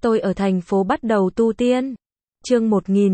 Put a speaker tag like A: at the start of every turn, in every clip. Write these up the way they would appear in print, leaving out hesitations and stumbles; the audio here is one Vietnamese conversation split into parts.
A: Tôi ở thành phố bắt đầu tu tiên. Chương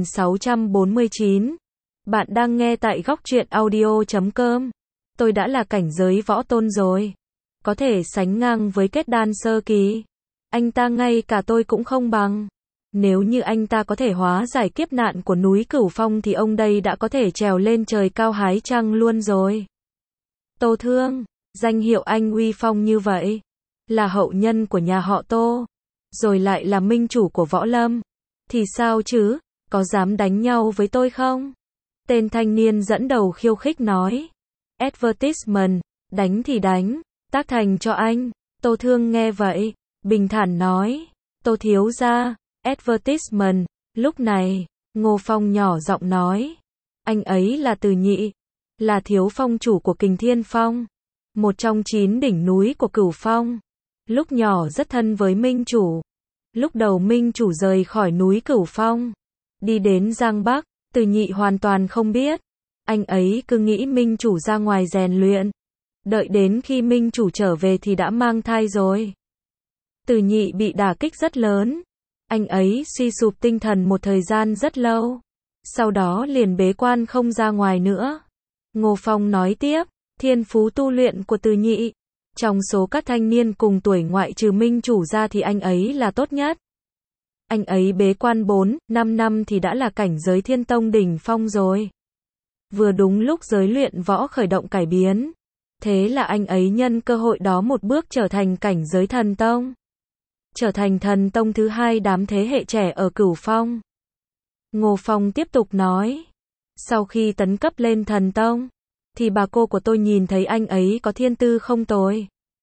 A: 1649. Bạn đang nghe tại góc truyện audio.com. Tôi đã là cảnh giới võ tôn rồi. Có thể sánh ngang với kết đan sơ kỳ. Anh ta ngay cả tôi cũng không bằng. Nếu như anh ta có thể hóa giải kiếp nạn của núi Cửu Phong thì ông đây đã có thể trèo lên trời cao hái trăng luôn rồi. Tô Thương, danh hiệu anh uy phong như vậy. Là hậu nhân của nhà họ Tô. Rồi lại là minh chủ của võ lâm. Thì sao chứ, có dám đánh nhau với tôi không? Tên thanh niên dẫn đầu khiêu khích nói. Advertisement, đánh thì đánh, tác thành cho anh. Tô Thương nghe vậy, bình thản nói. Tô thiếu gia, advertisement. Lúc này, Ngô Phong nhỏ giọng nói. Anh ấy là Từ Nhị, là thiếu phong chủ của Kình Thiên Phong, một trong 9 đỉnh núi của Cửu Phong. Lúc nhỏ rất thân với minh chủ. Lúc đầu minh chủ rời khỏi núi Cửu Phong, đi đến Giang Bắc, Từ Nhị hoàn toàn không biết. Anh ấy cứ nghĩ minh chủ ra ngoài rèn luyện. Đợi đến khi minh chủ trở về thì đã mang thai rồi. Từ Nhị bị đả kích rất lớn. Anh ấy suy sụp tinh thần một thời gian rất lâu. Sau đó liền bế quan không ra ngoài nữa. Ngô Phong nói tiếp, thiên phú tu luyện của Từ Nhị, trong số các thanh niên cùng tuổi ngoại trừ minh chủ ra thì anh ấy là tốt nhất. Anh ấy bế quan 4-5 năm thì đã là cảnh giới Thiên Tông đỉnh phong rồi. Vừa đúng lúc giới luyện võ khởi động cải biến. Thế là anh ấy nhân cơ hội đó một bước trở thành cảnh giới thần tông. Trở thành thần tông thứ 2 đám thế hệ trẻ ở Cửu Phong. Ngô Phong tiếp tục nói. Sau khi tấn cấp lên thần tông, thì bà cô của tôi nhìn thấy anh ấy có thiên tư không tồi,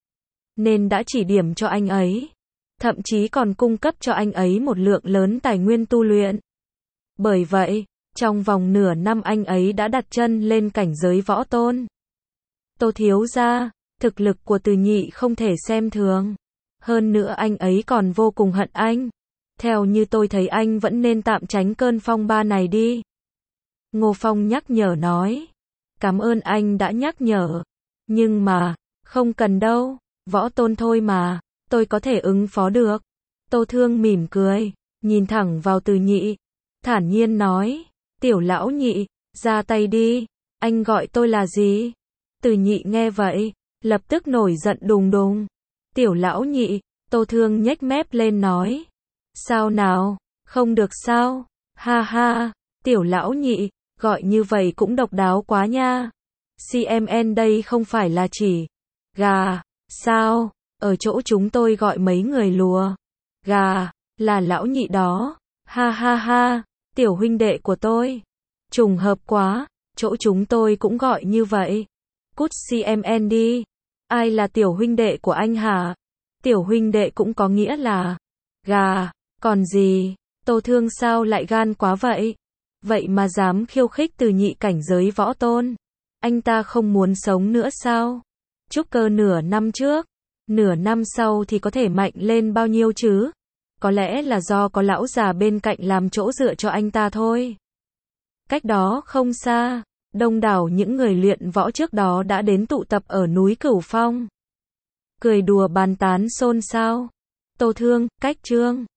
A: nên đã chỉ điểm cho anh ấy. Thậm chí còn cung cấp cho anh ấy một lượng lớn tài nguyên tu luyện. Bởi vậy, trong vòng nửa năm anh ấy đã đặt chân lên cảnh giới võ tôn. Tô thiếu gia, thực lực của Từ Nhị không thể xem thường. Hơn nữa anh ấy còn vô cùng hận anh. Theo như tôi thấy anh vẫn nên tạm tránh cơn phong ba này đi. Ngô Phong nhắc nhở nói. Cảm ơn anh đã nhắc nhở. Nhưng mà, không cần đâu, võ tôn thôi mà, tôi có thể ứng phó được. Tô Thương mỉm cười, nhìn thẳng vào Từ Nhị, thản nhiên nói. Tiểu lão Nhị, ra tay đi, anh gọi tôi là gì? Từ Nhị nghe vậy, lập tức nổi giận đùng đùng. Tiểu lão Nhị, Tô Thương nhếch mép lên nói. Sao nào, không được sao? Ha ha, tiểu lão Nhị, gọi như vậy cũng độc đáo quá nha. CMN đây không phải là chỉ gà, sao? Ở chỗ chúng tôi gọi mấy người lùa gà là lão Nhị đó. Ha ha ha, tiểu huynh đệ của tôi. Trùng hợp quá, chỗ chúng tôi cũng gọi như vậy. Cút CMN đi. Ai là tiểu huynh đệ của anh hả? Tiểu huynh đệ cũng có nghĩa là gà, còn gì? Tô Thương sao lại gan quá vậy? Vậy mà dám khiêu khích Từ Nhị cảnh giới võ tôn. Anh ta không muốn sống nữa sao? Trúc cơ nửa năm trước, nửa năm sau thì có thể mạnh lên bao nhiêu chứ? Có lẽ là do có lão già bên cạnh làm chỗ dựa cho anh ta thôi. Cách đó không xa, đông đảo những người luyện võ trước đó đã đến tụ tập ở núi Cửu Phong. Cười đùa bàn tán xôn xao. Tô Thương, cách Trương